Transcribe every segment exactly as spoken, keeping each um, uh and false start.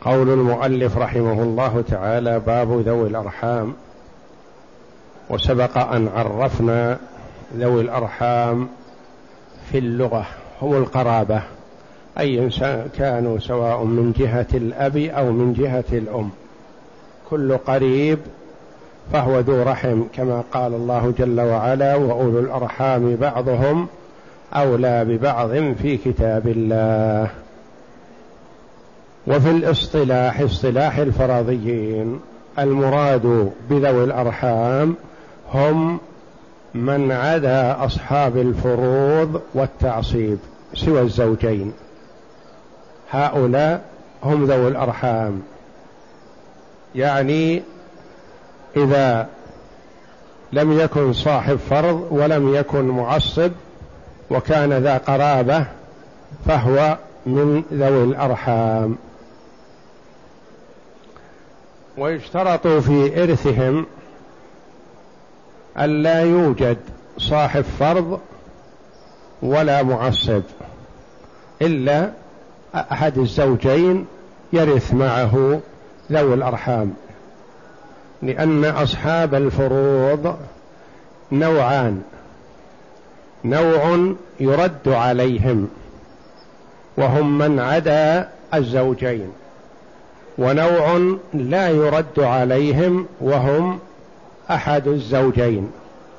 قول المؤلف رحمه الله تعالى: باب ذوي الأرحام. وسبق أن عرفنا ذوي الأرحام في اللغة هم القرابة، أي إنسان كانوا سواء من جهة الأب أو من جهة الأم، كل قريب فهو ذو رحم، كما قال الله جل وعلا: وأولو الأرحام بعضهم أولى ببعض في كتاب الله. وفي الاصطلاح اصطلاح الفرضيين المراد بذوي الأرحام هم من عدا أصحاب الفروض والتعصيب سوى الزوجين، هؤلاء هم ذوي الأرحام. يعني إذا لم يكن صاحب فرض ولم يكن معصب وكان ذا قرابة فهو من ذوي الأرحام. ويشترط في إرثهم ألا يوجد صاحب فرض ولا معصب، إلا أحد الزوجين يرث معه ذوي الأرحام، لأن أصحاب الفروض نوعان: نوع يرد عليهم وهم من عدا الزوجين، ونوع لا يرد عليهم وهم أحد الزوجين.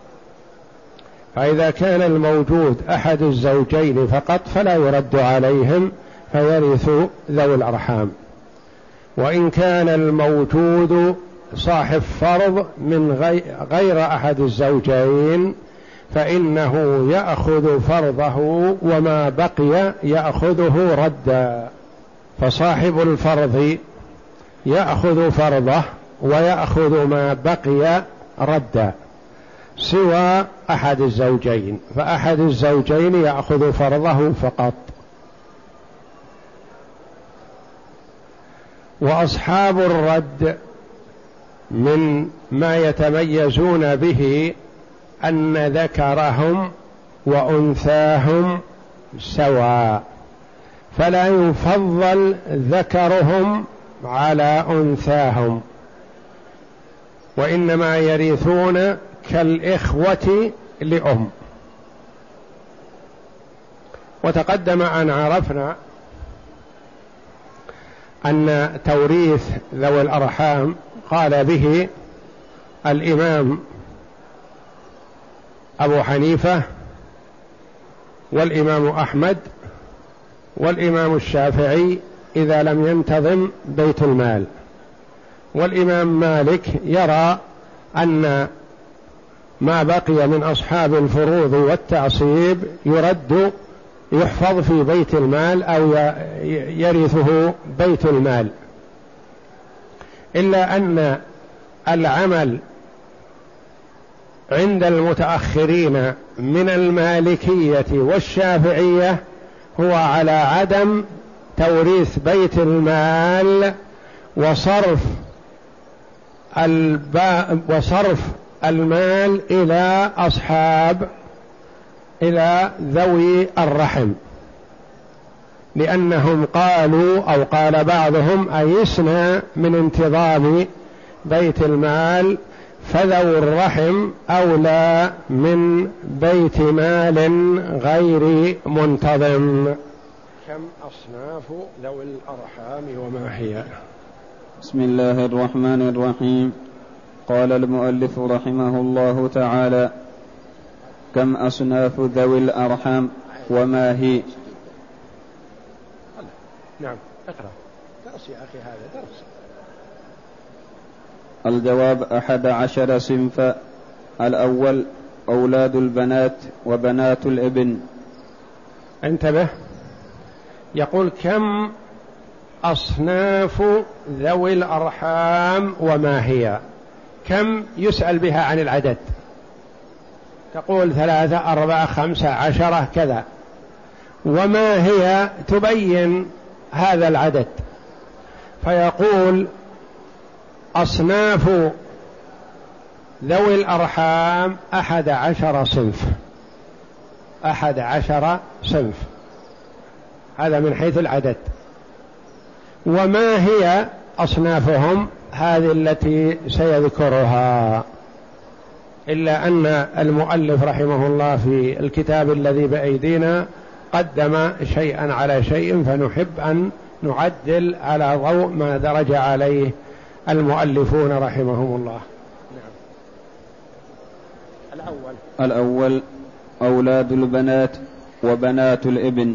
فإذا كان الموجود أحد الزوجين فقط فلا يرد عليهم فيرث ذوي الأرحام، وإن كان الموجود صاحب فرض من غير أحد الزوجين فإنه يأخذ فرضه وما بقي يأخذه ردا. فصاحب الفرض يأخذ فرضه ويأخذ ما بقي ردا سوى أحد الزوجين، فأحد الزوجين يأخذ فرضه فقط. وأصحاب الرد من ما يتميزون به أن ذكرهم وأنثاهم سواء، فلا يفضل ذكرهم على أنثاهم، وإنما يرثون كالإخوة لأم. وتقدم أن عرفنا أن توريث ذوي الأرحام قال به الإمام أبو حنيفة والإمام أحمد والإمام الشافعي إذا لم ينتظم بيت المال، والإمام مالك يرى أن ما بقي من أصحاب الفروض والتعصيب يرد يحفظ في بيت المال أو يرثه بيت المال، إلا أن العمل عند المتأخرين من المالكية والشافعية هو على عدم توريث بيت المال وصرف الب... وصرف المال إلى أصحاب إلى ذوي الرحم، لأنهم قالوا أو قال بعضهم أيسنا من انتظام بيت المال، فذو الرحم أولى من بيت مال غير منتظم. كم أصناف ذوي الأرحام وما هي؟ بسم الله الرحمن الرحيم. قال المؤلف رحمه الله تعالى: كم أصناف ذوي الأرحام وما هي؟ نعم اقرأ درس يا أخي، هذا درس. الجواب: أحد عشر صنفا. الأول أولاد البنات وبنات الابن. انتبه، يقول كم أصناف ذوي الأرحام وما هي. كم يسأل بها عن العدد، تقول ثلاثة أربعة خمسة عشرة كذا، وما هي تبين هذا العدد، فيقول أصناف ذوي الأرحام أحد عشر صنف. أحد عشر صنف، هذا من حيث العدد. وما هي أصنافهم هذه التي سيذكرها، إلا أن المؤلف رحمه الله في الكتاب الذي بأيدينا قدم شيئا على شيء، فنحب أن نعدل على ضوء ما درج عليه المؤلفون رحمهم الله. نعم. الأول الأول أولاد البنات وبنات الابن.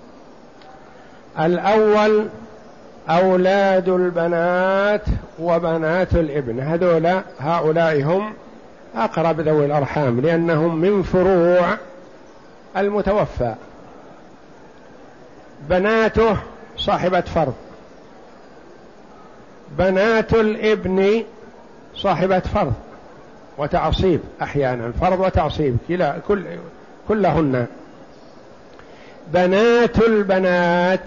الأول أولاد البنات وبنات الابن، هذولا هؤلاء هم أقرب ذوي الأرحام لأنهم من فروع المتوفى. بناته صاحبة فرض، بنات الابن صاحبة فرض وتعصيب، أحيانا فرض وتعصيب كلا كل كلهن. بنات البنات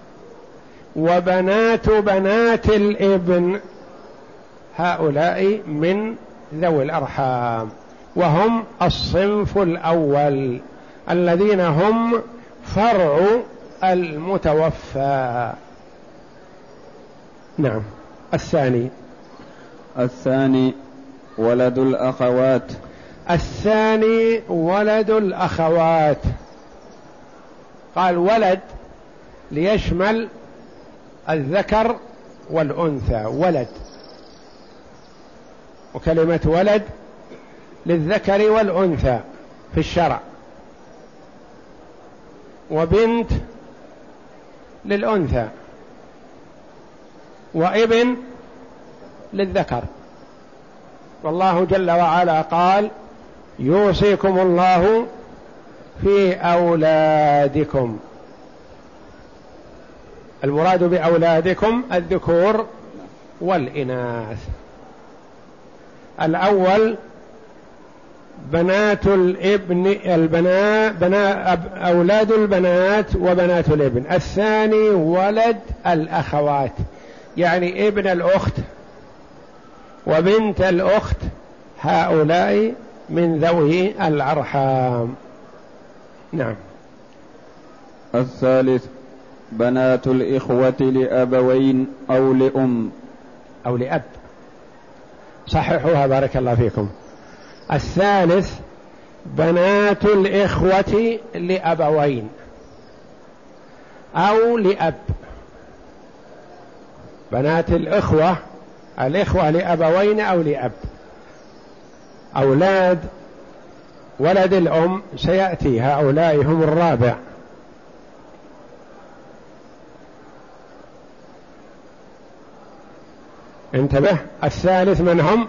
وبنات بنات الابن هؤلاء من ذوي الأرحام، وهم الصنف الأول الذين هم فرع المتوفى. نعم. الثاني الثاني ولد الأخوات. الثاني ولد الأخوات. قال ولد ليشمل الذكر والأنثى، ولد، وكلمة ولد للذكر والأنثى في الشرع، وبنت للأنثى، وابن للذكر. والله جل وعلا قال يوصيكم الله في أولادكم. المراد بأولادكم الذكور والإناث. الأول بنات الابن البنات بنا أولاد البنات وبنات الابن. الثاني ولد الأخوات، يعني ابن الأخت وبنت الأخت، هؤلاء من ذوي الأرحام. نعم. الثالث بنات الإخوة لأبوين أو لأم أو لأب، صححوها بارك الله فيكم. الثالث بنات الإخوة لأبوين أو لأب. بنات الإخوة، الإخوة لأبوين أو لأب. أولاد ولد الأم سيأتي، هؤلاء هم الرابع. انتبه. الثالث من هم؟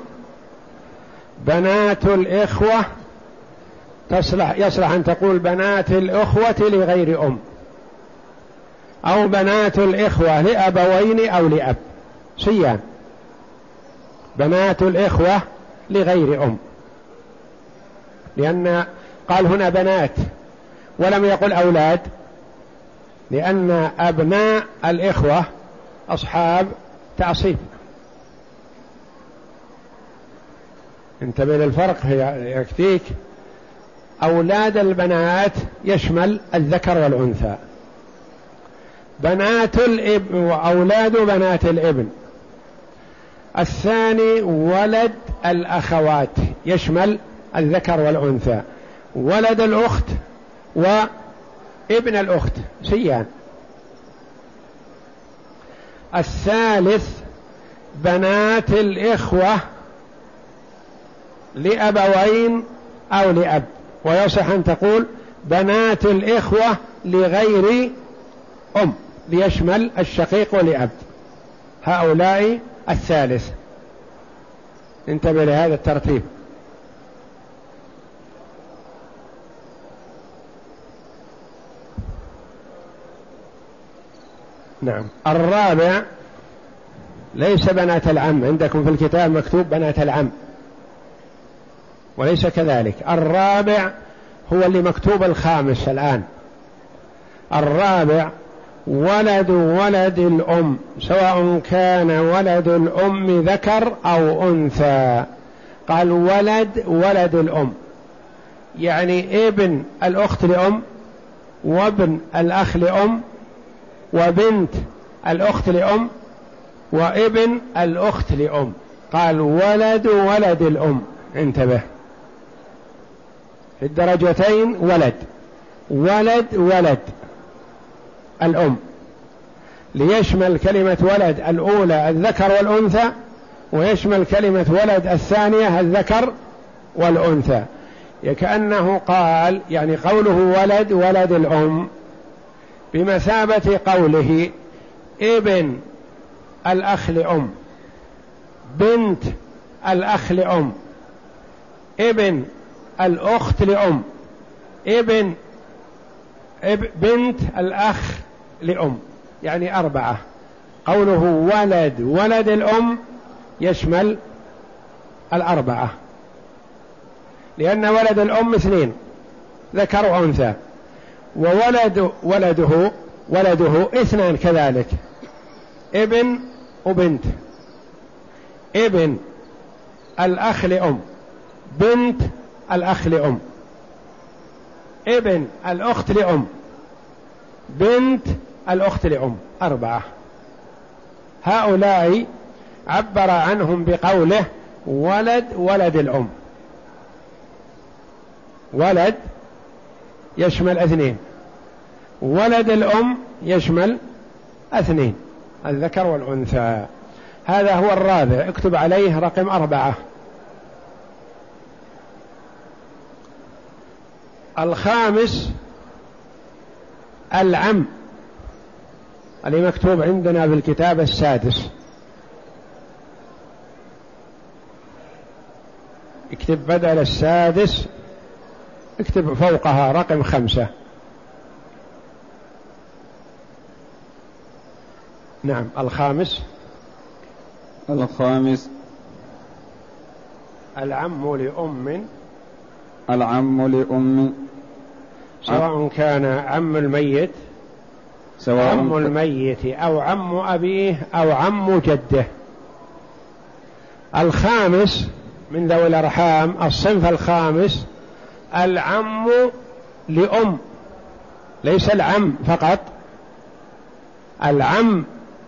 بنات الإخوة. تصلح يصلح أن تقول بنات الإخوة لغير أم، أو بنات الإخوة لأبوين أو لأب، سيان. بنات الإخوة لغير أم، لأن قال هنا بنات ولم يقل أولاد، لأن أبناء الإخوة أصحاب تعصيب. انتبه للفرق يكفيك. أولاد البنات يشمل الذكر والأنثى، بنات الابن وأولاد بنات الابن. الثاني ولد الأخوات يشمل الذكر والأنثى، ولد الأخت وابن الأخت سيان. الثالث بنات الإخوة لأبوين أو لأب، ويصح أن تقول بنات الإخوة لغير أم ليشمل الشقيق ولأب، هؤلاء الثالث. انتبه لهذا الترتيب. نعم. الرابع ليس بنات العم، عندكم في الكتاب مكتوب بنات العم وليس كذلك. الرابع هو اللي مكتوب الخامس الآن. الرابع ولد ولد الأم، سواء كان ولد الأم ذكر أو أنثى. قال ولد ولد الأم، يعني ابن الأخت لأم، وابن الأخ لأم، وبنت الأخت لأم وابن الأخت لأم. قال ولد ولد الأم، انتبه، في الدرجتين ولد ولد ولد الأم، ليشمل كلمة ولد الأولى الذكر والأنثى، ويشمل كلمة ولد الثانية الذكر والأنثى. كأنه قال يعني قوله ولد ولد الأم بمثابة قوله ابن الأخ لأم، بنت الأخ لأم، ابن الأخت لأم، ابن بنت الأخ لأم، يعني أربعة. قوله ولد ولد الأم يشمل الأربعة، لأن ولد الأم اثنين ذكر وأنثى، وولد ولده ولده اثنان كذلك، ابن وبنت، ابن الأخ لأم، بنت الأخ لأم، ابن الأخت لأم، بنت الأخت لأم، أربعة. هؤلاء عبر عنهم بقوله ولد ولد الأم. ولد يشمل اثنين، ولد الأم يشمل اثنين الذكر والأنثى. هذا هو الرابع، اكتب عليه رقم أربعة. الخامس العم، اللي مكتوب عندنا بالكتاب السادس، اكتب بدل السادس اكتب فوقها رقم خمسة. نعم الخامس. الخامس العم لأم، العم لأم سواء كان عم الميت سواء عم الميت أو عم أبيه أو عم جده. الخامس من ذوي الأرحام، الصنف الخامس العم لأم، ليس العم فقط، العم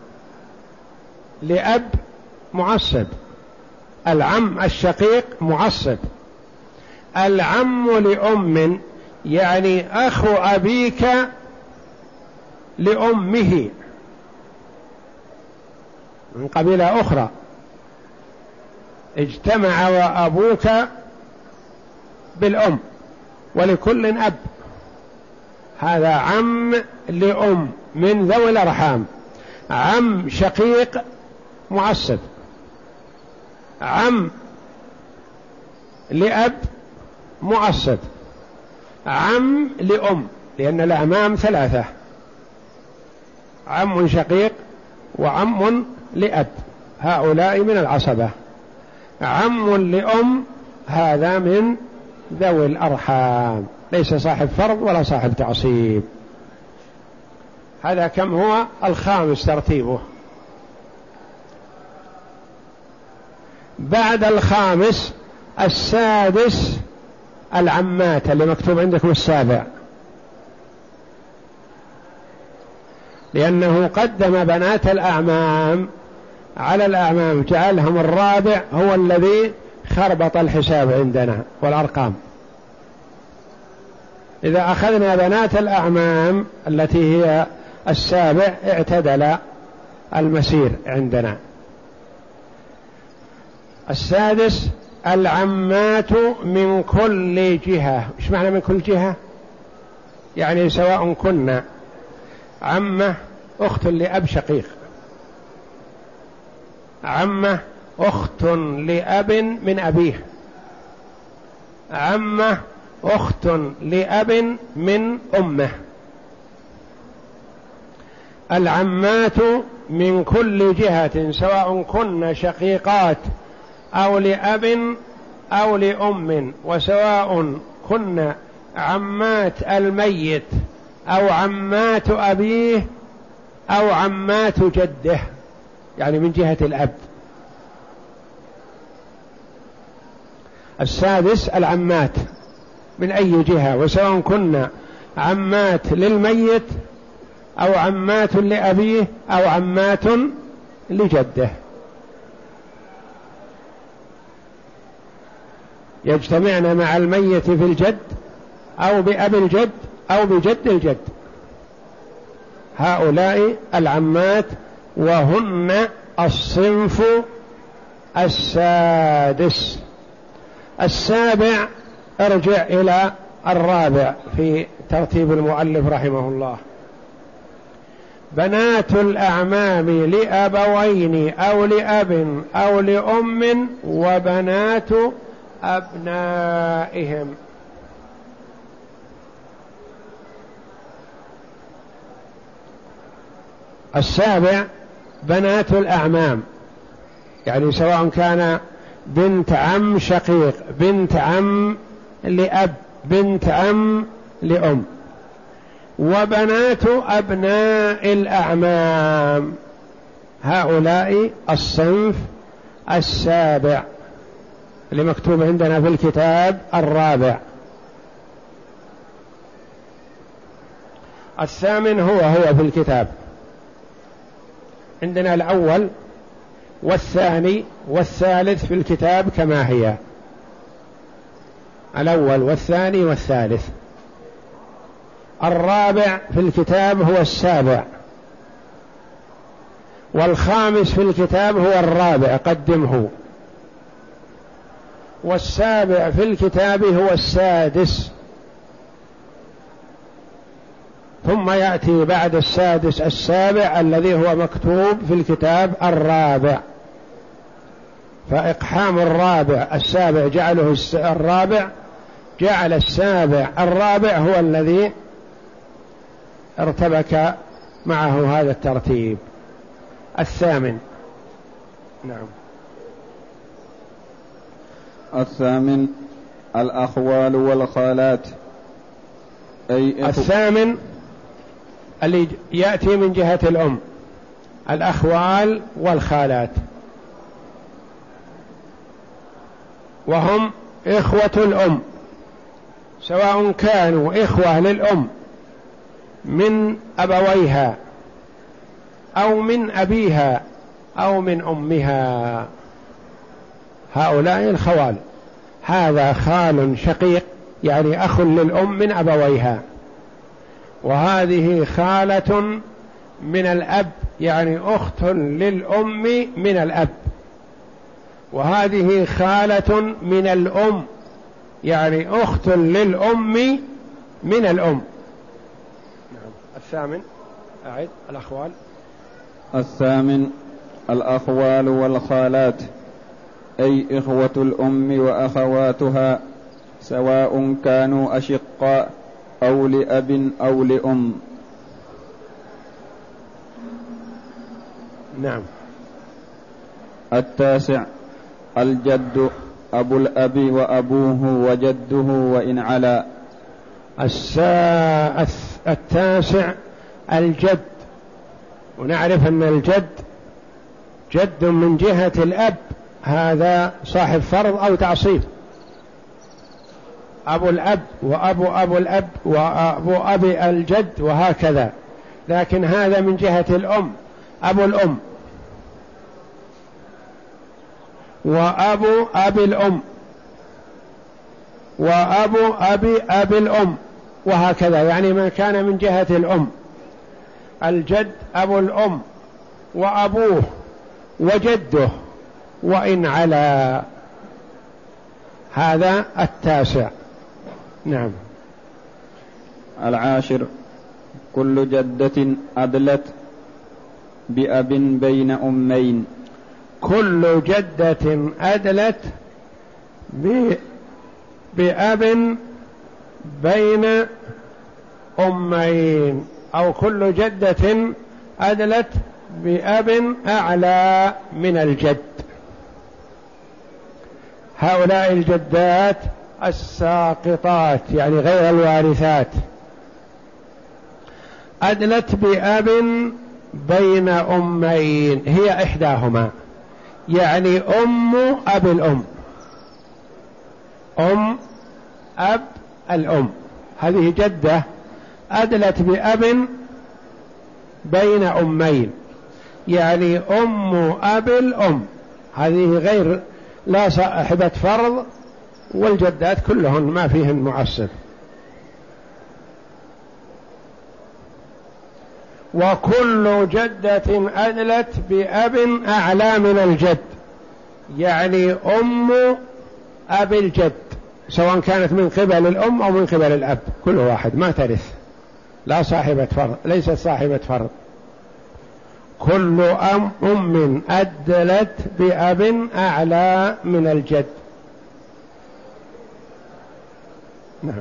لأب معصب، العم الشقيق معصب، العم لأم يعني أخو أبيك لأمه من قبيلة أخرى، اجتمع وأبوك بالأم ولكل أب، هذا عم لأم من ذوي الأرحام. عم شقيق معصب، عم لأب معصب، عم لأم، لأن الأعمام ثلاثة، عم شقيق وعم لأب، هؤلاء من العصبة. عم لأم هذا من ذوي الأرحام، ليس صاحب فرض ولا صاحب تعصيب. هذا كم هو؟ الخامس ترتيبه. بعد الخامس السادس العمات، اللي مكتوب عندكم السابع، لأنه قدم بنات الأعمام على الأعمام، جعلهم الرابع هو الذي خربط الحساب عندنا والأرقام. إذا أخذنا بنات الأعمام التي هي السابع اعتدل المسير عندنا. السادس العمات من كل جهة. ايش معنى من كل جهة؟ يعني سواء كنا عمة أخت لأب شقيق، عمة أخت لأب من أبيه، عمة أخت لأب من أمه. العمات من كل جهة سواء كن شقيقات أو لأب أو لأم، وسواء كن عمات الميت أو عمات أبيه أو عمات جده، يعني من جهة الأب. السادس العمات من أي جهة، وسواء كنا عمات للميت أو عمات لأبيه أو عمات لجده، يجتمعن مع الميت في الجد أو بأب الجد أو بجد الجد. هؤلاء العمات، وهن الصنف السادس. السابع ارجع إلى الرابع في ترتيب المؤلف رحمه الله: بنات الأعمام لأبوين أو لأب أو لأم وبنات أبنائهم. السابع بنات الأعمام، يعني سواء كان بنت عم شقيق، بنت عم لأب، بنت عم لأم. وبنات أبناء الأعمام، هؤلاء الصنف السابع اللي مكتوب عندنا في الكتاب الرابع. الثامن هو هو في الكتاب عندنا الأول والثاني والثالث في الكتاب كما هي، الأول والثاني والثالث. الرابع في الكتاب هو السابع، والخامس في الكتاب هو الرابع قدمه، والسابع في الكتاب هو السادس، ثم يأتي بعد السادس السابع الذي هو مكتوب في الكتاب الرابع. فإقحام الرابع السابع جعله الرابع، جعل السابع الرابع هو الذي ارتبك معه هذا الترتيب. الثامن. نعم. الثامن الأخوال والخالات، أي الثامن اللي يأتي من جهة الأم، الأخوال والخالات، وهم إخوة الأم، سواء كانوا إخوة للأم من أبويها أو من أبيها أو من أمها. هؤلاء الخوال، هذا خال شقيق يعني أخ للأم من أبويها، وهذه خالة من الأب يعني أخت للأم من الأب، وهذه خالة من الأم يعني أخت للأم من الأم. الثامن أعد الأخوال. الثامن الأخوال والخالات، أي إخوة الأم وأخواتها، سواء كانوا أشقاء أو لأب أو لأم. نعم. التاسع الجد، أبو الأب وأبوه وجده وإن علا. السا... التاسع الجد، ونعرف أن الجد جد من جهة الأب، هذا صاحب فرض أو تعصيب، أبو الأب وأبو أبو الأب وأبو أبي الجد وهكذا. لكن هذا من جهة الأم، أبو الأم وأبو أبي الأم وأبو أبي أبي الأم وهكذا، يعني من كان من جهة الأم. الجد أبو الأم وأبوه وجده وإن علا، هذا التاسع. نعم. العاشر كل جدة أدلت بأب بين أمين، كل جدة أدلت بأب بين أمين، أو كل جدة أدلت بأب أعلى من الجد. هؤلاء الجدات الساقطات يعني غير الوارثات، أدلت بأب بين أمين، هي إحداهما، يعني أم أب الأم، أم أب الأم، هذه جدة أدلت بأب بين أمين، يعني أم أب الأم، هذه غير لا صاحبة فرض، والجدات كلهن ما فيهن معصب. وكل جدة أدلت بأب أعلى من الجد، يعني أم أب الجد سواء كانت من قبل الأم أو من قبل الأب، كل واحد ما ترث، لا صاحبة فرض، ليست صاحبة فرض. كل أم أم أدلت بأب أعلى من الجد. نعم.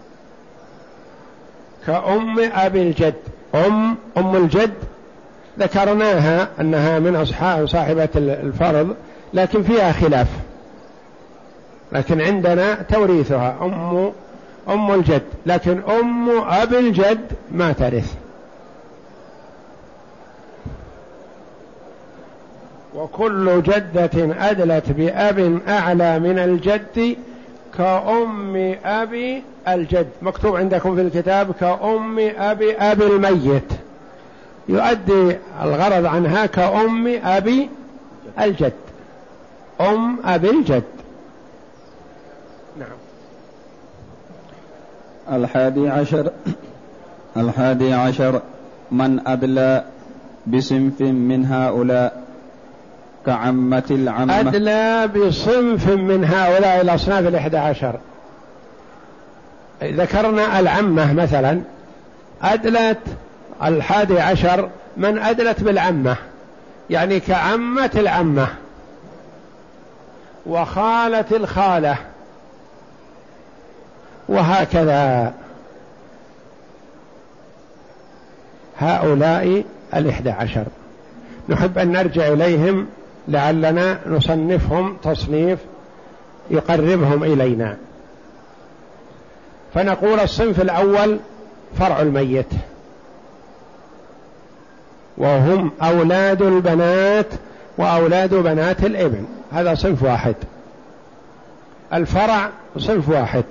كأم أبي الجد، أم أم الجد ذكرناها أنها من أصحاب صاحبة الفرض، لكن فيها خلاف، لكن عندنا توريثها أم أم الجد، لكن أم أبي الجد ما ترث. وكل جدة أدلت بأب أعلى من الجد كأم أبي الجد، مكتوب عندكم في الكتاب كأم أبي أبي الميت، يؤدي الغرض عنها كأم أبي الجد، أم أبي الجد. نعم. الحادي عشر الحادي عشر من أدلى بصنف من هؤلاء كعمة العمة. أدلى بصنف من هؤلاء الأصناف الإحدى عشر. ذكرنا العمة مثلا، أدلت الحادي عشر من أدلت بالعمة، يعني كعمة العمة وخالة الخالة وهكذا، هؤلاء الإحدى عشر نحب أن نرجع إليهم لعلنا نصنفهم تصنيف يقربهم إلينا. فنقول الصنف الأول فرع الميت، وهم أولاد البنات وأولاد بنات الابن، هذا صنف واحد. الفرع صنف واحد.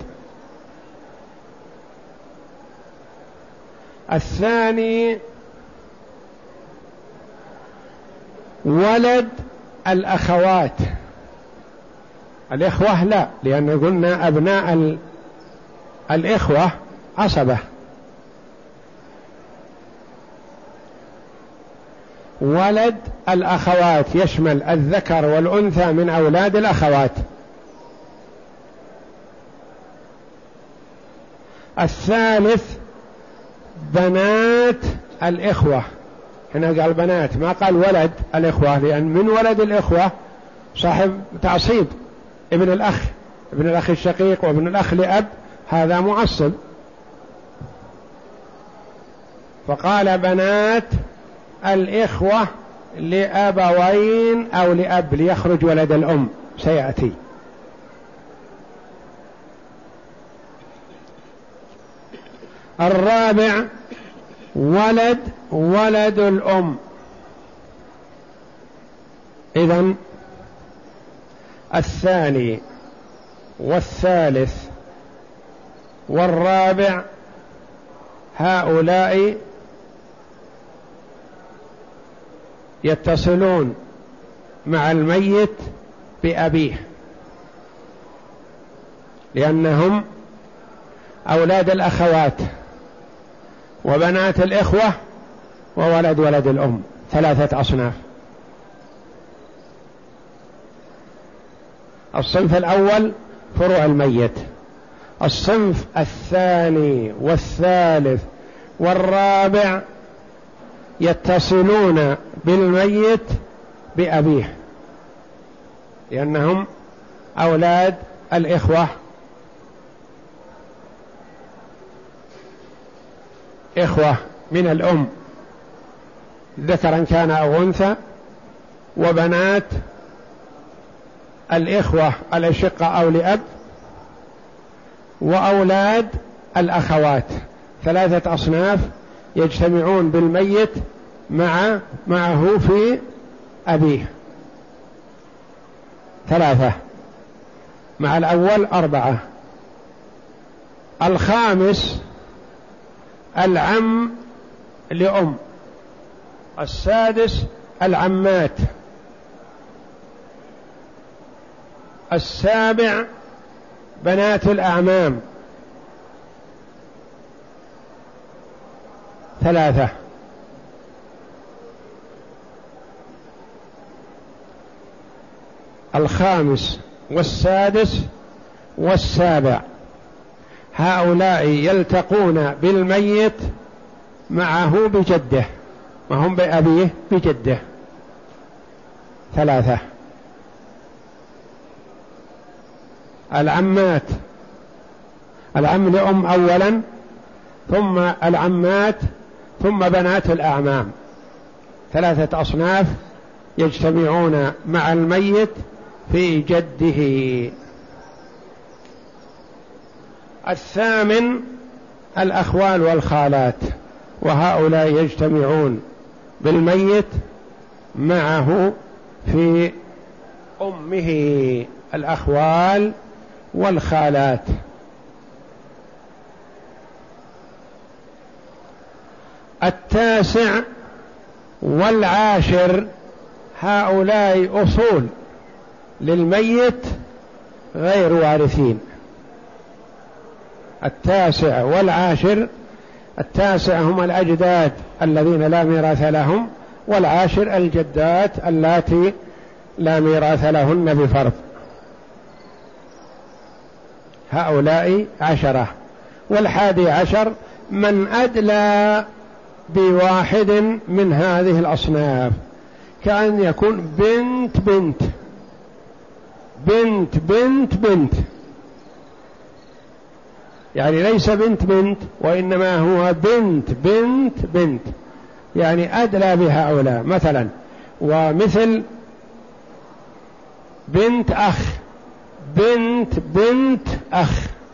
الثاني ولد الأخوات، الإخوة لا، لأن قلنا أبناء ال... الإخوة عصبة. ولد الأخوات يشمل الذكر والأنثى من أولاد الأخوات. الثالث بنات الإخوة، هنا قال بنات ما قال ولد الإخوة، لأن من ولد الإخوة صاحب تعصيب، ابن الأخ، ابن الأخ الشقيق وابن الأخ لأب، هذا معصب، فقال بنات الإخوة لأبوين أو لأب ليخرج ولد الأم، سيأتي. الرابع ولد ولد الأم. إذن الثاني والثالث والرابع هؤلاء يتصلون مع الميت بأبيه، لأنهم أولاد الأخوات وبنات الإخوة وولد ولد الأم، ثلاثة أصناف. الصنف الأول فروع الميت، الصنف الثاني والثالث والرابع يتصلون بالميت بأبيه، لأنهم أولاد الإخوة، إخوة من الأم ذكرا كان أو أنثى، وبنات الإخوة الأشقة أو لأب، وأولاد الأخوات، ثلاثة أصناف يجتمعون بالميت مع معه في أبيه، ثلاثة مع الأول أربعة. الخامس العم لأم، السادس العمات، السابع بنات الأعمام، ثلاثة. الخامس والسادس والسابع هؤلاء يلتقون بالميت معه بجده، ما هم بأبيه، بجده، ثلاثة. العمات، العم لأم أولا، ثم العمات، ثم بنات الأعمام، ثلاثة أصناف يجتمعون مع الميت في جده. الثامن الأخوال والخالات، وهؤلاء يجتمعون بالميت معه في أمه، الأخوال والخالات. التاسع والعاشر هؤلاء أصول للميت غير وارثين. التاسع والعاشر، التاسع هم الأجداد الذين لا ميراث لهم، والعاشر الجدات اللاتي لا ميراث لهن بفرض، هؤلاء عشرة. والحادي عشر من أدلى بواحد من هذه الأصناف، كأن يكون بنت بنت بنت بنت بنت، يعني ليس بنت بنت، وإنما هو بنت بنت بنت، يعني أدلى بهؤلاء مثلا. ومثل بنت أخ، بنت بنت أخ،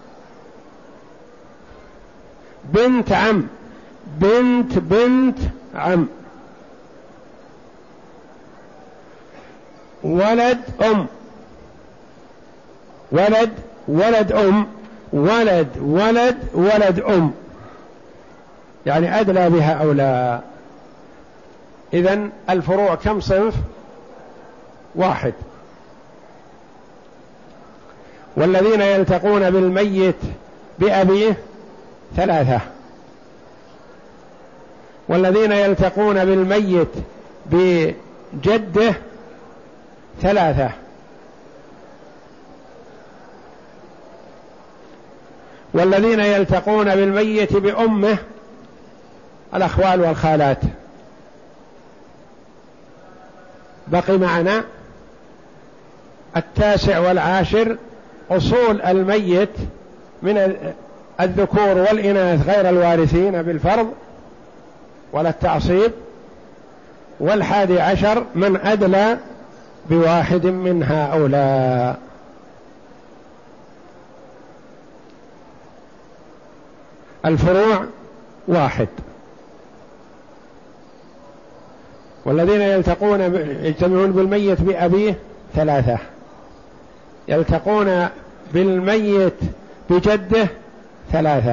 بنت عم، بنت بنت عم، ولد أم، ولد ولد أم، ولد ولد ولد أم، يعني أدلى بهؤلاء. إذن الفروع كم صنف؟ واحد. والذين يلتقون بالميت بأبيه ثلاثة. والذين يلتقون بالميت بجده ثلاثة. والذين يلتقون بالميت بأمه الأخوال والخالات. بقي معنا التاسع والعاشر أصول الميت من الذكور والإناث غير الوارثين بالفرض ولا التعصيب. والحادي عشر من أدلى بواحد من هؤلاء. الفروع واحد. والذين يلتقون يجتمعون بالميت بأبيه ثلاثة. يلتقون بالميت بجده ثلاثة.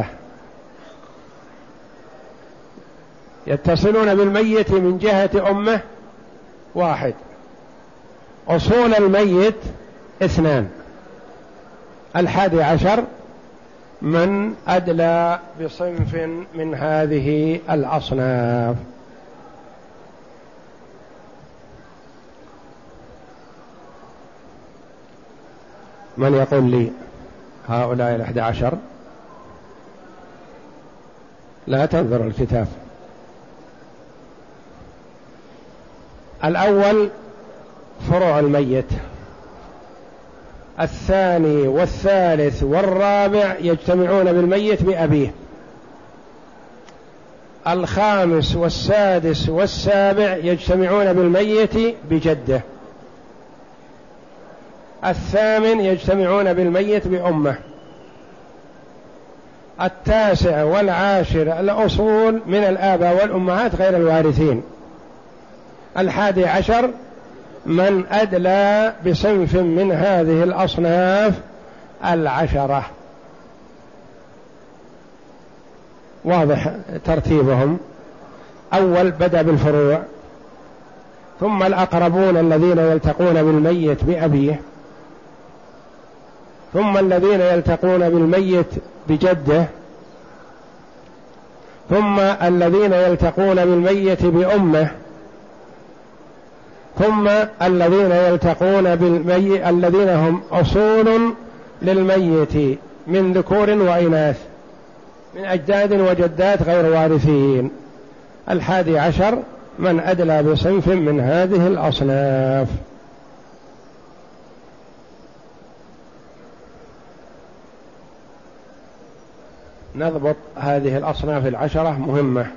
يتصلون بالميت من جهة أمه واحد. أصول الميت اثنان. الحادي عشر من أدلى بصنف من هذه الأصناف. من يقول لي هؤلاء الأحد عشر؟ لا تنظر الكتاب. الأول فروع الميت. الثاني والثالث والرابع يجتمعون بالميت بأبيه. الخامس والسادس والسابع يجتمعون بالميت بجده. الثامن يجتمعون بالميت بأمه. التاسع والعاشر الأصول من الآباء والأمهات غير الوارثين. الحادي عشر من أدلى بصنف من هذه الأصناف العشرة. واضح ترتيبهم. أول بدأ بالفروع، ثم الأقربون الذين يلتقون بالميت بأبيه، ثم الذين يلتقون بالميت بجده، ثم الذين يلتقون بالميت بأمه، ثم الذين يلتقون بالميت الذين هم أصول للميت من ذكور وإناث من أجداد وجدات غير وارثين. الحادي عشر من أدلى بصنف من هذه الأصناف. نضبط هذه الأصناف العشرة مهمة.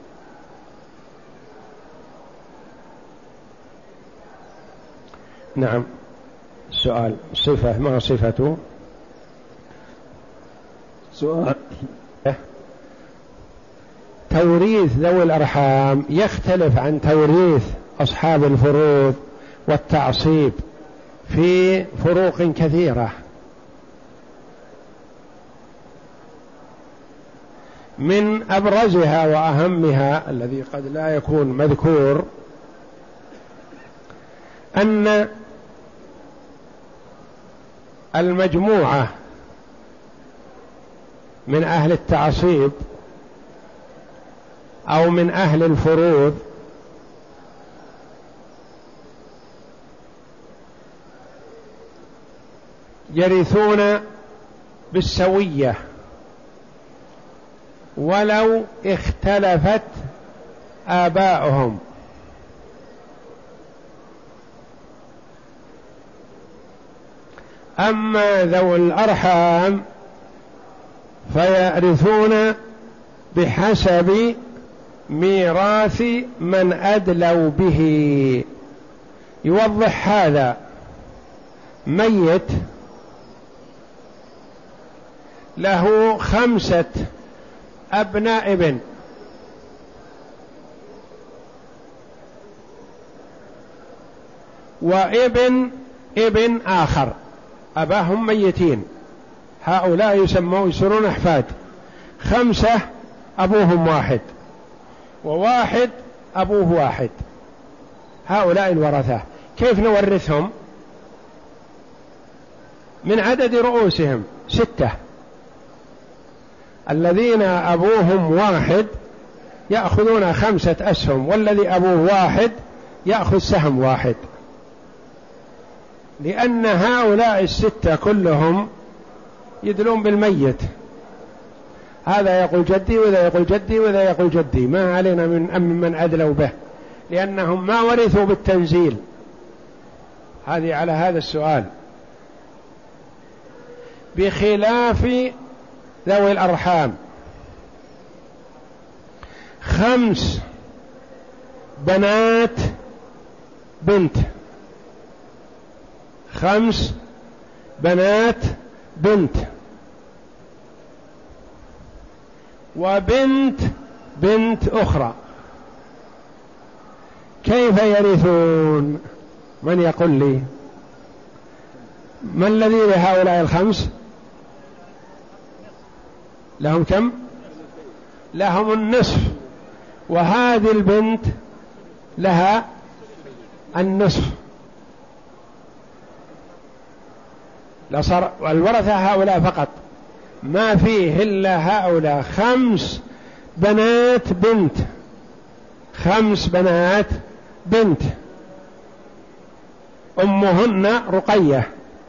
نعم. السؤال صفة، ما صفته؟ سؤال توريث ذوي الأرحام يختلف عن توريث أصحاب الفروض والتعصيب في فروق كثيرة. من أبرزها وأهمها الذي قد لا يكون مذكور أن المجموعة من أهل التعصيب أو من أهل الفروض يرثون بالسوية ولو اختلفت آباؤهم، أما ذوي الأرحام فيرثون بحسب ميراث من أدلوا به. يوضح هذا: ميت له خمسة أبناء ابن، وابن ابن آخر أباهم ميتين، هؤلاء يسمون يصيرون أحفاد. خمسة أبوهم واحد وواحد أبوه واحد، هؤلاء الورثة. كيف نورثهم؟ من عدد رؤوسهم ستة، الذين أبوهم واحد يأخذون خمسة أسهم، والذي أبوه واحد يأخذ سهم واحد، لأن هؤلاء الستة كلهم يدلون بالميت، هذا يقول جدي وذا يقول جدي وذا يقول جدي، ما علينا من أم من أدلوا به، لأنهم ما ورثوا بالتنزيل. هذه على هذا السؤال. بخلاف ذوي الأرحام، خمس بنات بنت، خمس بنات بنت وبنت بنت أخرى، كيف يرثون؟ من يقول لي؟ ما الذي لهؤلاء الخمس؟ لهم كم؟ لهم النصف، وهذه البنت لها النصف. لصار الورثة هؤلاء فقط، ما فيه إلا هؤلاء. خمس بنات بنت، خمس بنات بنت أمهن رقية،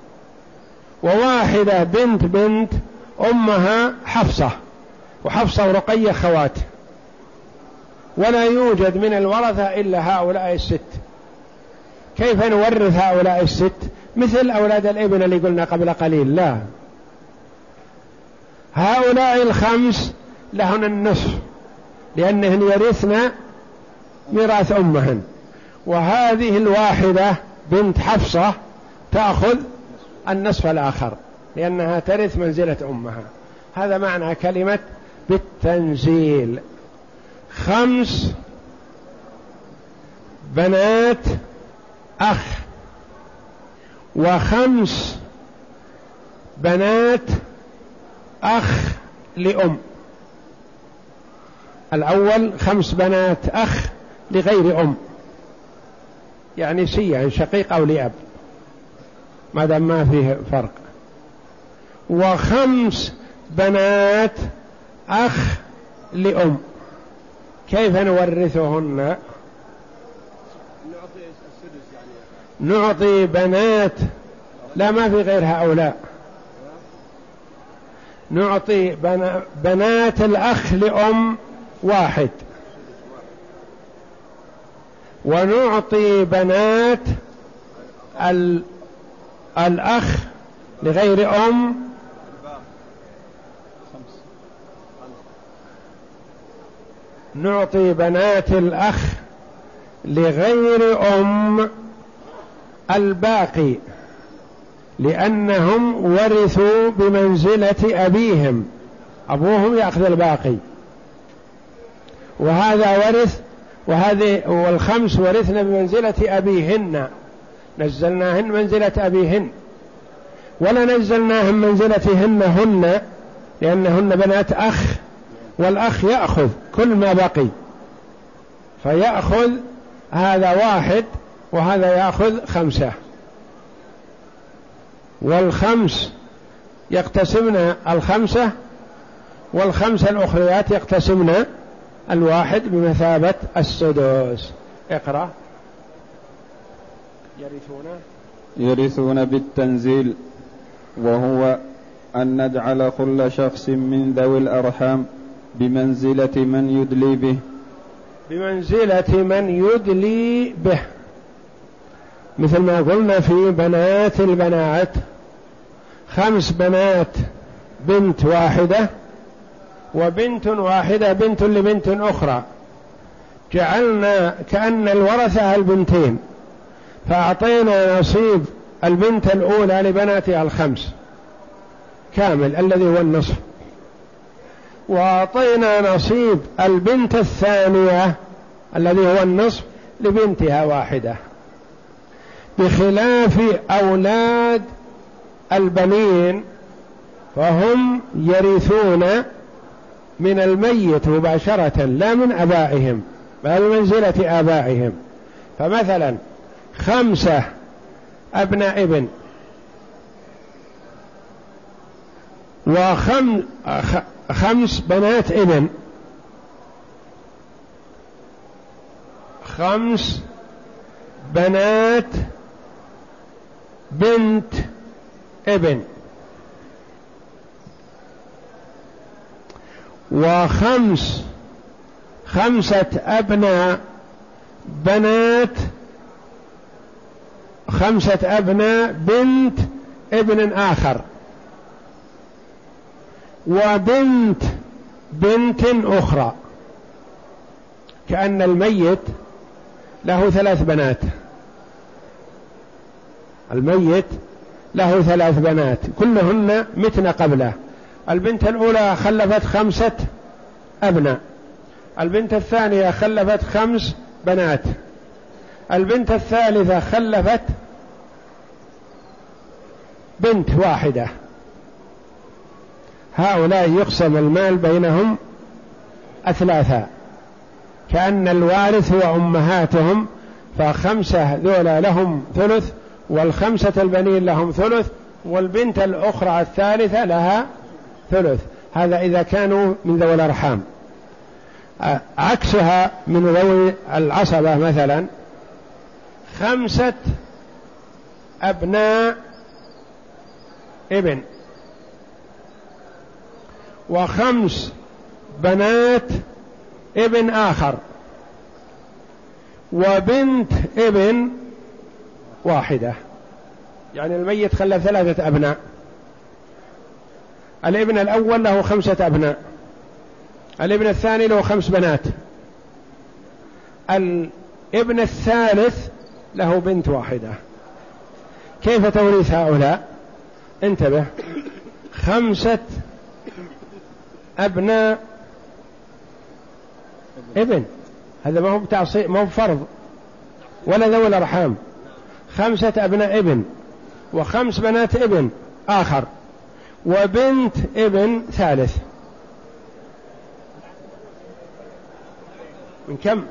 وواحدة بنت بنت أمها حفصة، وحفصة ورقية خوات، ولا يوجد من الورثة إلا هؤلاء الست. كيف نورث هؤلاء الست؟ مثل أولاد الابن اللي قلنا قبل قليل، لا، هؤلاء الخمس لهن النصف لأنهن يرثن ميراث أمهن، وهذه الواحدة بنت حفصة تأخذ النصف الآخر لأنها ترث منزلة أمها. هذا معنى كلمة بالتنزيل. خمس بنات أخ وخمس بنات أخ لأم، الأول خمس بنات أخ لغير أم، يعني سي، يعني شقيق أو لأب ما دام ما فيه فرق، وخمس بنات أخ لأم. كيف نورثهن؟ نعطي بنات، لا ما في غير هؤلاء، نعطي بنات الأخ لأم واحد، ونعطي بنات الأخ لغير أم نعطي بنات الأخ لغير أم الباقي، لأنهم ورثوا بمنزلة أبيهم، أبوهم يأخذ الباقي، وهذا ورث، وهذه والخمس ورثنا بمنزلة أبيهن، نزلناهن منزلة أبيهن، ولا نزلناهن منزلتهن هن، لأنهن بنات أخ، والأخ يأخذ كل ما بقي، فيأخذ هذا واحد وهذا يأخذ خمسة، والخمس يقتسمن الخمسة، والخمسة الأخريات يقتسمن الواحد بمثابة السدس. اقرأ. يرثون يرثون بالتنزيل، وهو أن نجعل كل شخص من ذوي الأرحام بمنزلة من يدلي به، بمنزلة من يدلي به، مثل ما قلنا في بنات البنات، خمس بنات بنت واحدة وبنت واحدة بنت لبنت أخرى، جعلنا كأن الورثة البنتين، فأعطينا نصيب البنت الأولى لبناتها الخمس كامل الذي هو النصف، وأعطينا نصيب البنت الثانية الذي هو النصف لبنتها واحدة، بخلاف أولاد البنين فهم يرثون من الميت مباشرة لا من أبائهم، بل منزلة آبائهم. فمثلا خمسة أبناء ابن وخمس بنات ابن، خمس بنات بنت ابن، وخمس خمسة أبناء بنات، خمسة أبناء بنت ابن آخر، وبنت بنت أخرى، كأن الميت له ثلاث بنات، الميت له ثلاث بنات كلهن متن قبله، البنت الأولى خلفت خمسة أبناء، البنت الثانية خلفت خمس بنات، البنت الثالثة خلفت بنت واحدة، هؤلاء يقسم المال بينهم أثلاثا، كأن الوارث هو أمهاتهم، فخمسة ذولا لهم ثلث، والخمسة البنين لهم ثلث، والبنت الأخرى الثالثة لها ثلث. هذا إذا كانوا من ذوي الأرحام. عكسها من ذوي العصبة، مثلا خمسة أبناء ابن وخمس بنات ابن آخر وبنت ابن واحدة، يعني الميت خلف ثلاثة أبناء، الابن الأول له خمسة أبناء، الابن الثاني له خمس بنات، الابن الثالث له بنت واحدة. كيف توريث هؤلاء؟ انتبه، خمسة أبناء ابن، هذا ما هو بتعصيب، ما هو فرض ولا ذوي الأرحام، خمسة أبناء ابن وخمس بنات ابن آخر وبنت ابن ثالث، من كم؟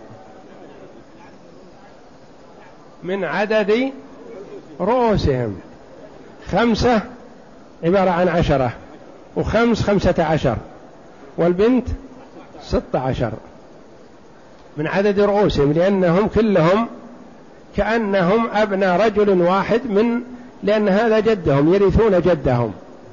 من عدد رؤوسهم. خمسة عبارة عن عشرة، وخمس خمسة عشر، والبنت ستة عشر من عدد رؤوسهم، لأنهم كلهم كأنهم أبناء رجل واحد، من لأن هذا جدهم يرثون جدهم.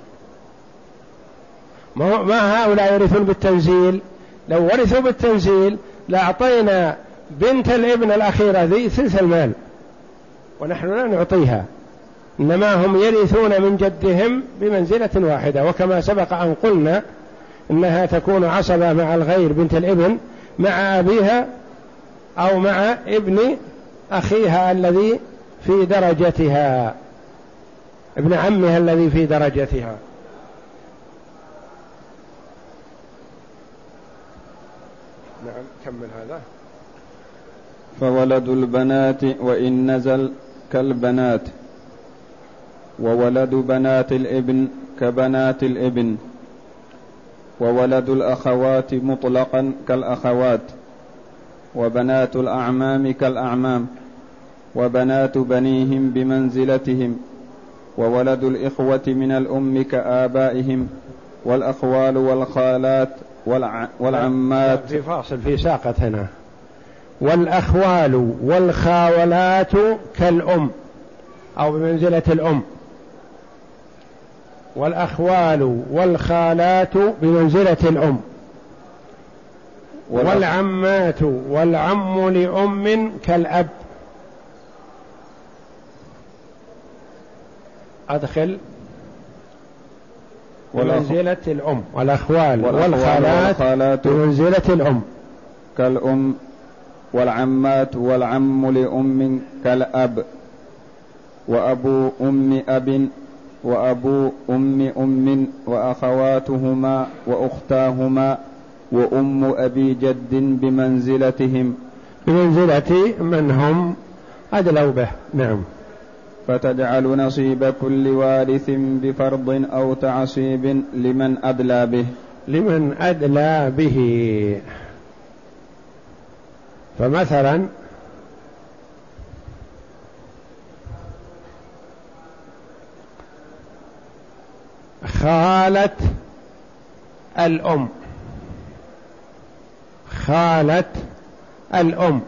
ما هؤلاء يرثون بالتنزيل، لو ورثوا بالتنزيل لأعطينا بنت الابن الأخيرة ذي ثلث المال، ونحن لا نعطيها، إنما هم يرثون من جدهم بمنزلة واحدة. وكما سبق أن قلنا إنها تكون عصبة مع الغير بنت الابن مع أبيها أو مع ابن أخيها الذي في درجتها، ابن عمها الذي في درجتها. نعم كمل هذا. فولد البنات وإن نزل كالبنات، وولد بنات الابن كبنات الابن، وولد الأخوات مطلقا كالأخوات، وبنات الأعمام كالأعمام، وبنات بنيهم بمنزلتهم، وولد الإخوة من الأم كآبائهم، والأخوال والخالات والعمات. في فاصل في ساقة هنا. والأخوال والخاولات كالأم أو بمنزلة الأم، والأخوال والخالات بمنزلة الأم، والعمات والعم لأم كالأب. أدخل بمنزلة الأم، والأخوال والخالات بمنزلة الأم كالأم، والعمات والعم لأم كالأب، وأبو أم أب وأبو أم أم، وأخواتهما وأختاهما، وأم أبي جد بمنزلتهم، بمنزلة من هم أدلوا به. نعم. فتجعل نصيب كل وارث بفرض أو تعصيب لمن أدلى به. لمن أدلى به. فمثلا خالة الأم، خالة الأم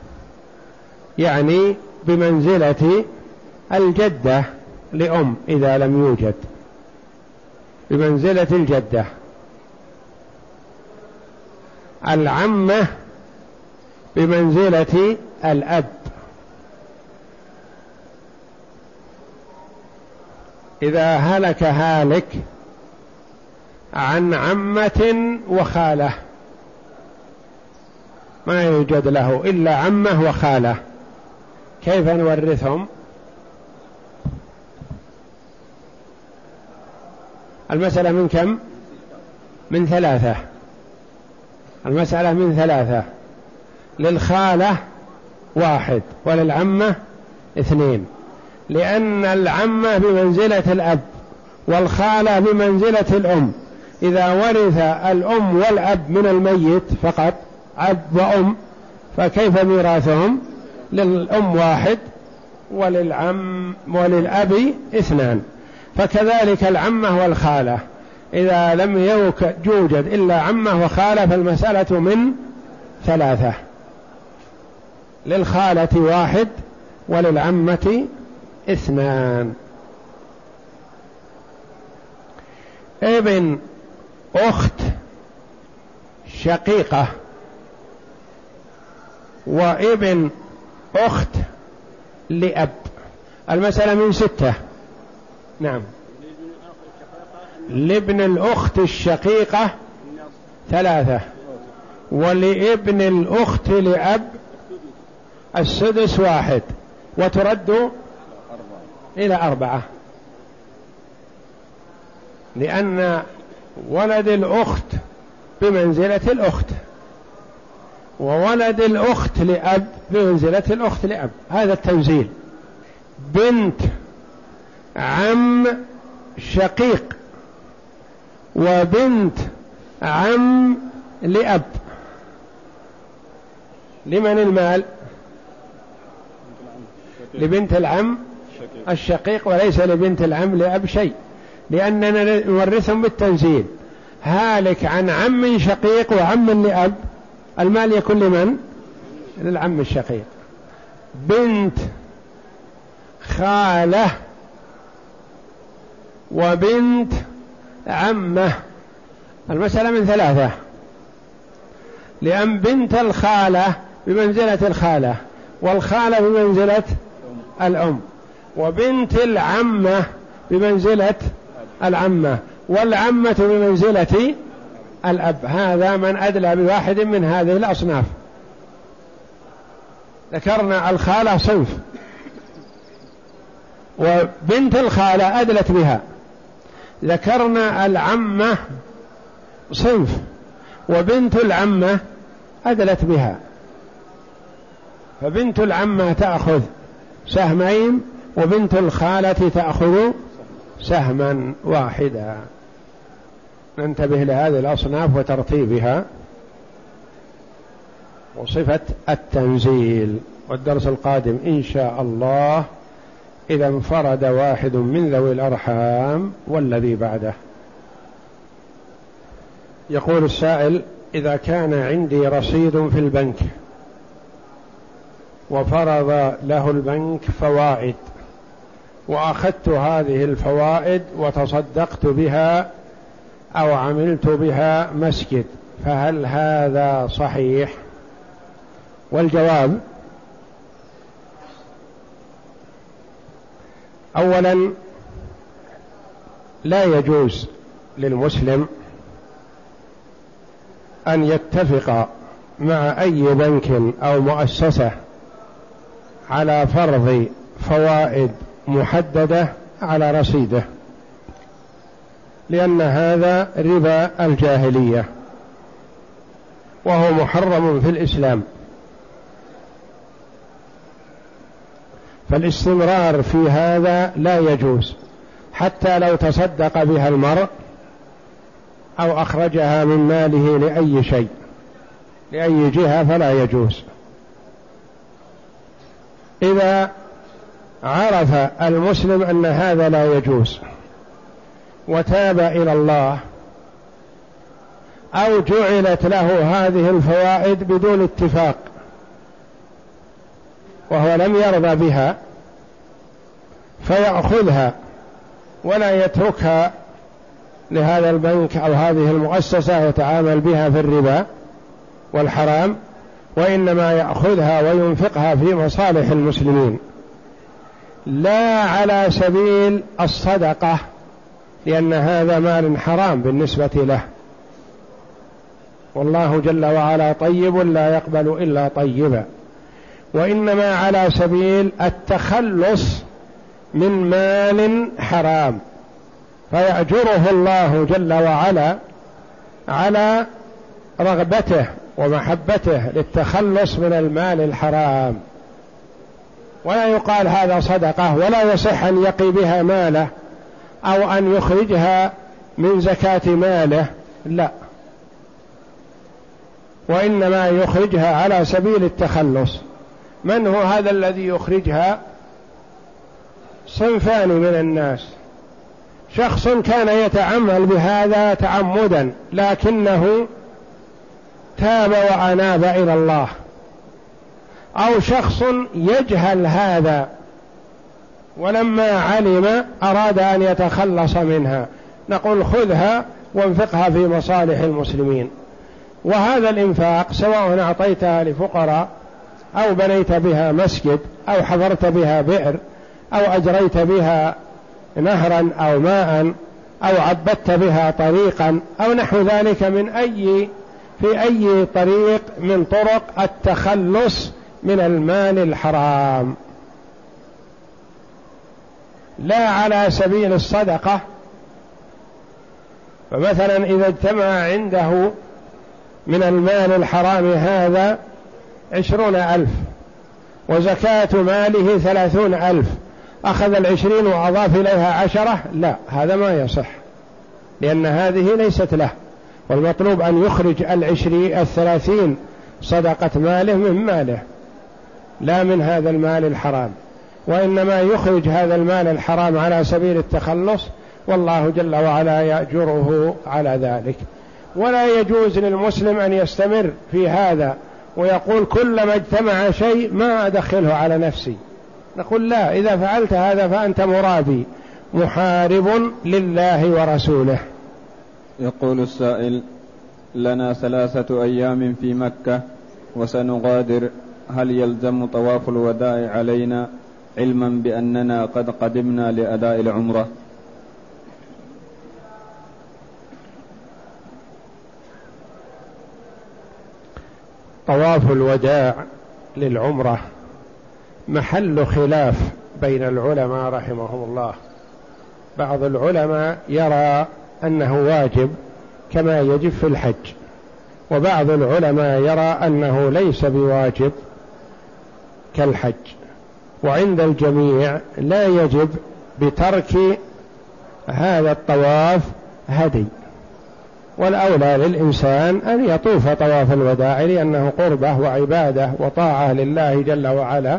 يعني بمنزلة الجدة لأم إذا لم يوجد، بمنزلة الجدة. العمة بمنزلة الأب، إذا هلك هالك عن عمة وخالة ما يوجد له إلا عمة وخالة، كيف نورثهم؟ المسألة من كم؟ من ثلاثة. المسألة من ثلاثة. للخالة واحد وللعمة اثنين، لأن العمة بمنزلة الأب والخالة بمنزلة الأم. إذا ورث الأم والأب من الميت فقط أب وأم فكيف ميراثهم؟ للأم واحد وللعم وللأب اثنان. فكذلك العمة والخالة إذا لم يوجد إلا عمة وخالة فالمسألة من ثلاثة. للخالة واحد وللعمة اثنان. ابن أخت شقيقة وابن أخت لأب، المسألة من ستة. نعم. لابن الأخت الشقيقة ثلاثة، ولابن الأخت لأب السدس واحد، وترد إلى أربعة، لأن ولد الأخت بمنزلة الأخت، وولد الأخت لأب بمنزلة الأخت لأب. هذا التنزيل. بنت عم شقيق وبنت عم لأب لمن المال؟ لبنت العم الشقيق، وليس لبنت العم لأب شيء، لأننا نورثهم بالتنزيل. هالك عن عم شقيق وعم لأب، المال يكون لمن؟ للعم الشقيق. بنت خالة وبنت عمة، المسألة من ثلاثة، لأن بنت الخالة بمنزلة الخالة، والخالة بمنزلة الأم، وبنت العمة بمنزلة العمة، والعمة بمنزلة الأب. هذا من أدلى بواحد من هذه الأصناف. ذكرنا الخالة صنف، وبنت الخالة أدلت بها. ذكرنا العمة صنف، وبنت العمة أدلت بها. فبنت العمة تأخذ سهمين، وبنت الخالة تأخذ سهما واحدا. ننتبه لهذه الأصناف وترتيبها وصفة التنزيل. والدرس القادم إن شاء الله إذا انفرد واحد من ذوي الأرحام والذي بعده. يقول السائل: إذا كان عندي رصيد في البنك وفرض له البنك فوائد، وأخذت هذه الفوائد وتصدقت بها أو عملت بها مسجد، فهل هذا صحيح؟ والجواب: أولا، لا يجوز للمسلم أن يتفق مع أي بنك أو مؤسسة على فرض فوائد محددة على رصيده، لأن هذا ربا الجاهلية وهو محرم في الإسلام. فالاستمرار في هذا لا يجوز، حتى لو تصدق بها المرء أو أخرجها من ماله لأي شيء لأي جهة فلا يجوز. إذا عرف المسلم أن هذا لا يجوز وتاب إلى الله، أو جعلت له هذه الفوائد بدون اتفاق وهو لم يرضى بها، فيأخذها ولا يتركها لهذا البنك أو هذه المؤسسة يتعامل بها في الربا والحرام، وإنما يأخذها وينفقها في مصالح المسلمين، لا على سبيل الصدقة، لأن هذا مال حرام بالنسبة له، والله جل وعلا طيب لا يقبل إلا طيبا، وإنما على سبيل التخلص من مال حرام، فيأجره الله جل وعلا على رغبته ومحبته للتخلص من المال الحرام. ولا يقال هذا صدقة، ولا يصح أن يقي بها ماله أو أن يخرجها من زكاة ماله، لا، وإنما يخرجها على سبيل التخلص. من هو هذا الذي يخرجها؟ صنفان من الناس: شخص كان يتعمل بهذا تعمدا لكنه تاب وأناب إلى الله، أو شخص يجهل هذا ولما علم أراد أن يتخلص منها، نقول خذها وانفقها في مصالح المسلمين. وهذا الإنفاق سواء أعطيتها لفقراء أو بنيت بها مسجد أو حفرت بها بئر أو أجريت بها نهرا أو ماء أو عبدت بها طريقا أو نحو ذلك من أي في أي طريق من طرق التخلص من المال الحرام، لا على سبيل الصدقة. فمثلا إذا اجتمع عنده من المال الحرام هذا عشرون ألف وزكاة ماله ثلاثون ألف، أخذ العشرين وأضاف إليها عشرة، لا، هذا ما يصح، لأن هذه ليست له، والمطلوب أن يخرج العشرين الثلاثين صدقة ماله من ماله لا من هذا المال الحرام، وإنما يخرج هذا المال الحرام على سبيل التخلص، والله جل وعلا يأجره على ذلك. ولا يجوز للمسلم أن يستمر في هذا ويقول كلما اجتمع شيء ما أدخله على نفسي. نقول لا، إذا فعلت هذا فأنت مرابي محارب لله ورسوله. يقول السائل: لنا ثلاثة أيام في مكة وسنغادر، هل يلزم طواف الوداع علينا علما بأننا قد قدمنا لأداء العمرة؟ طواف الوداع للعمرة محل خلاف بين العلماء رحمهم الله. بعض العلماء يرى أنه واجب كما يجب في الحج، وبعض العلماء يرى أنه ليس بواجب كالحج، وعند الجميع لا يجب بترك هذا الطواف هدي، والأولى للإنسان أن يطوف طواف الوداع لأنه قربة وعبادة وطاعة لله جل وعلا،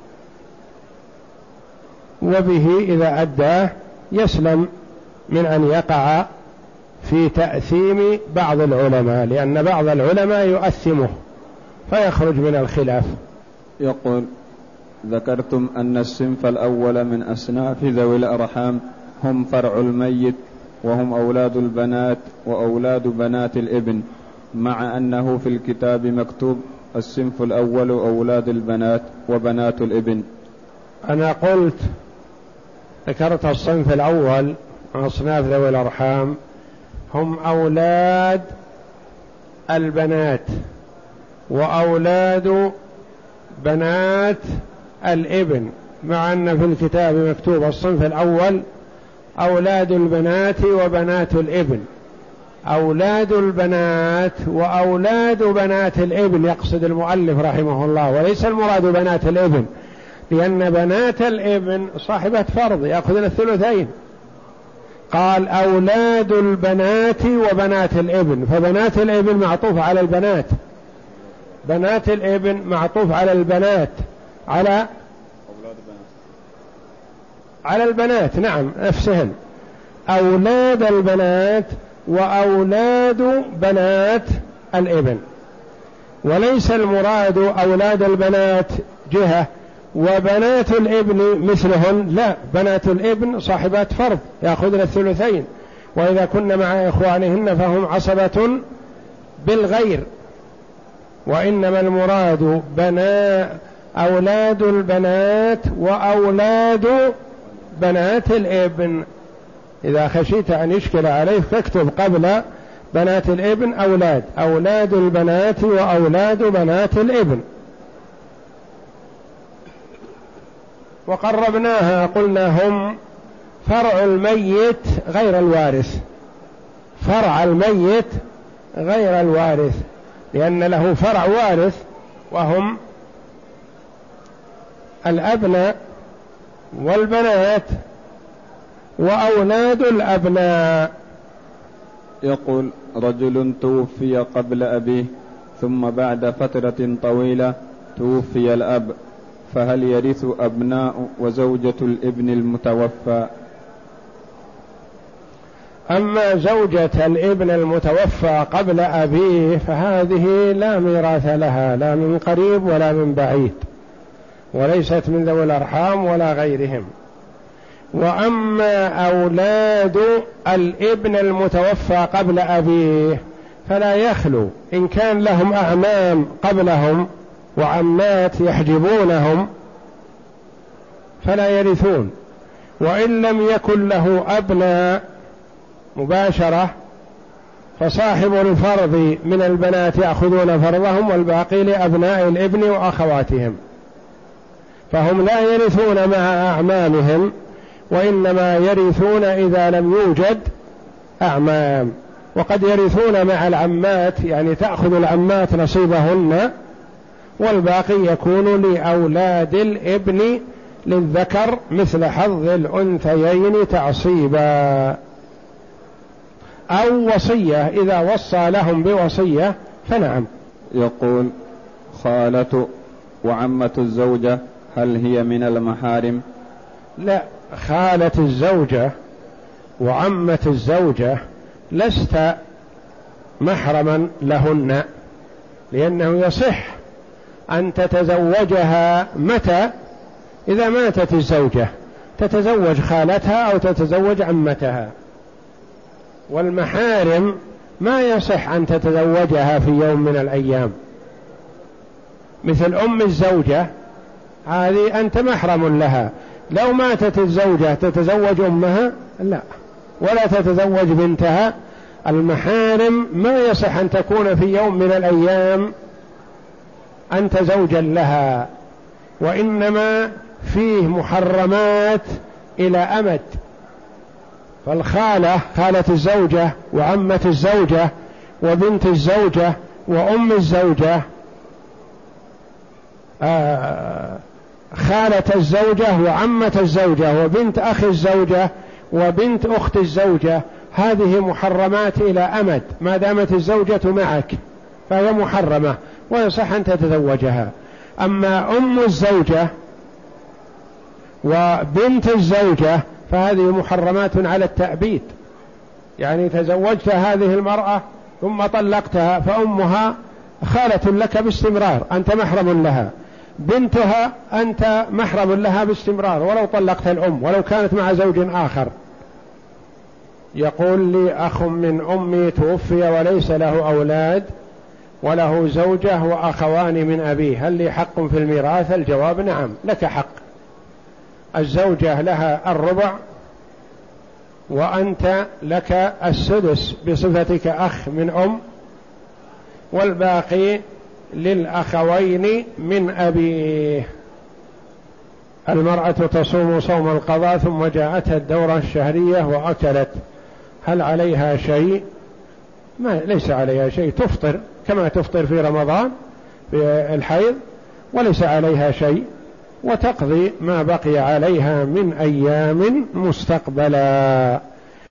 وبه إذا أداه يسلم من أن يقع في تأثيم بعض العلماء، لأن بعض العلماء يؤثمه فيخرج من الخلاف. يقول: ذكرتم أن الصنف الأول من أصناف ذوي الأرحام هم فرع الميت، وهم أولاد البنات وأولاد بنات الابن، مع أنه في الكتاب مكتوب الصنف الأول أولاد البنات وبنات الابن. أنا قلت ذكرت الصنف الأول من أصناف ذوي الأرحام هم أولاد البنات وأولاد بنات الابن، مع أن في الكتاب مكتوب الصنف الأول أولاد البنات وبنات الابن. أولاد البنات وأولاد بنات الابن يقصد المؤلف رحمه الله، وليس المراد بنات الابن، لأن بنات الابن صاحبة فرض يأخذن الثلثين. قال أولاد البنات وبنات الابن، فبنات الابن معطوف على البنات، بنات الابن معطوف على البنات، على على البنات، نعم نفسهن. أولاد البنات وأولاد بنات الابن، وليس المراد أولاد البنات جهة وبنات الابن مثلهن، لا، بنات الابن صاحبات فرض يأخذن الثلثين، وإذا كن مع إخوانهن فهم عصبة بالغير. وإنما المراد بنا أولاد البنات وأولاد بنات الابن. إذا خشيت أن يشكل عليك فاكتب قبل بنات الابن أولاد أولاد البنات وأولاد بنات الابن. وقربناها قلنا هم فرع الميت غير الوارث، فرع الميت غير الوارث، لأن له فرع وارث وهم الأبناء والبنات وأولاد الأبناء. يقول: رجل توفي قبل أبيه ثم بعد فترة طويلة توفي الأب، فهل يرث أبناء وزوجة الابن المتوفى؟ أما زوجة الابن المتوفى قبل أبيه فهذه لا ميراث لها، لا من قريب ولا من بعيد، وليست من ذوي الأرحام ولا غيرهم. وأما أولاد الابن المتوفى قبل أبيه فلا يخلو، إن كان لهم أعمام قبلهم وعمات يحجبونهم فلا يرثون، وإن لم يكن له أبناء مباشرة فصاحب الفرض من البنات يأخذون فرضهم، والباقي لأبناء الابن وأخواتهم، فهم لا يرثون مع أعمامهم، وإنما يرثون إذا لم يوجد أعمام. وقد يرثون مع العمات، يعني تأخذ العمات نصيبهن، والباقي يكون لأولاد الابن للذكر مثل حظ الأنثيين تعصيبا، أو وصية إذا وصى لهم بوصية فنعم. يقول: والخالة وعمة الزوجة هل هي من المحارم؟ لا، خالة الزوجة وعمة الزوجة لست محرما لهن، لأنه يصح أن تتزوجها متى؟ إذا ماتت الزوجة تتزوج خالتها أو تتزوج عمتها، والمحارم ما يصح أن تتزوجها في يوم من الأيام، مثل أم الزوجة هذه أنت محرم لها، لو ماتت الزوجة تتزوج أمها؟ لا، ولا تتزوج بنتها. المحارم ما يصح أن تكون في يوم من الأيام أنت زوجا لها، وإنما فيه محرمات إلى أمد. فالخالة، خالة الزوجة وعمة الزوجة وبنت الزوجة وأم الزوجة، آه خالة الزوجة وعمة الزوجة وبنت أخي الزوجة وبنت أخت الزوجة، هذه محرمات إلى أمد، ما دامت الزوجة معك فهي محرمة ويصح أن تتزوجها. أما أم الزوجة وبنت الزوجة فهذه محرمات على التأبيد، يعني تزوجت هذه المرأة ثم طلقتها فأمها خالة لك باستمرار، أنت محرم لها. بنتها أنت محرم لها باستمرار ولو طلقت الأم ولو كانت مع زوج آخر. يقول لي أخ من أمي توفي وليس له أولاد وله زوجة وأخوان من أبيه، هل لي حق في الميراث؟ الجواب نعم، لك حق. الزوجة لها الربع وأنت لك السدس بصفتك أخ من أم، والباقي للأخوين من أبيه. المرأة تصوم صوم القضاء ثم جاءتها الدورة الشهرية وأكلت، هل عليها شيء؟ ما ليس عليها شيء، تفطر كما تفطر في رمضان في الحيض، وليس عليها شيء، وتقضي ما بقي عليها من أيام مستقبلا.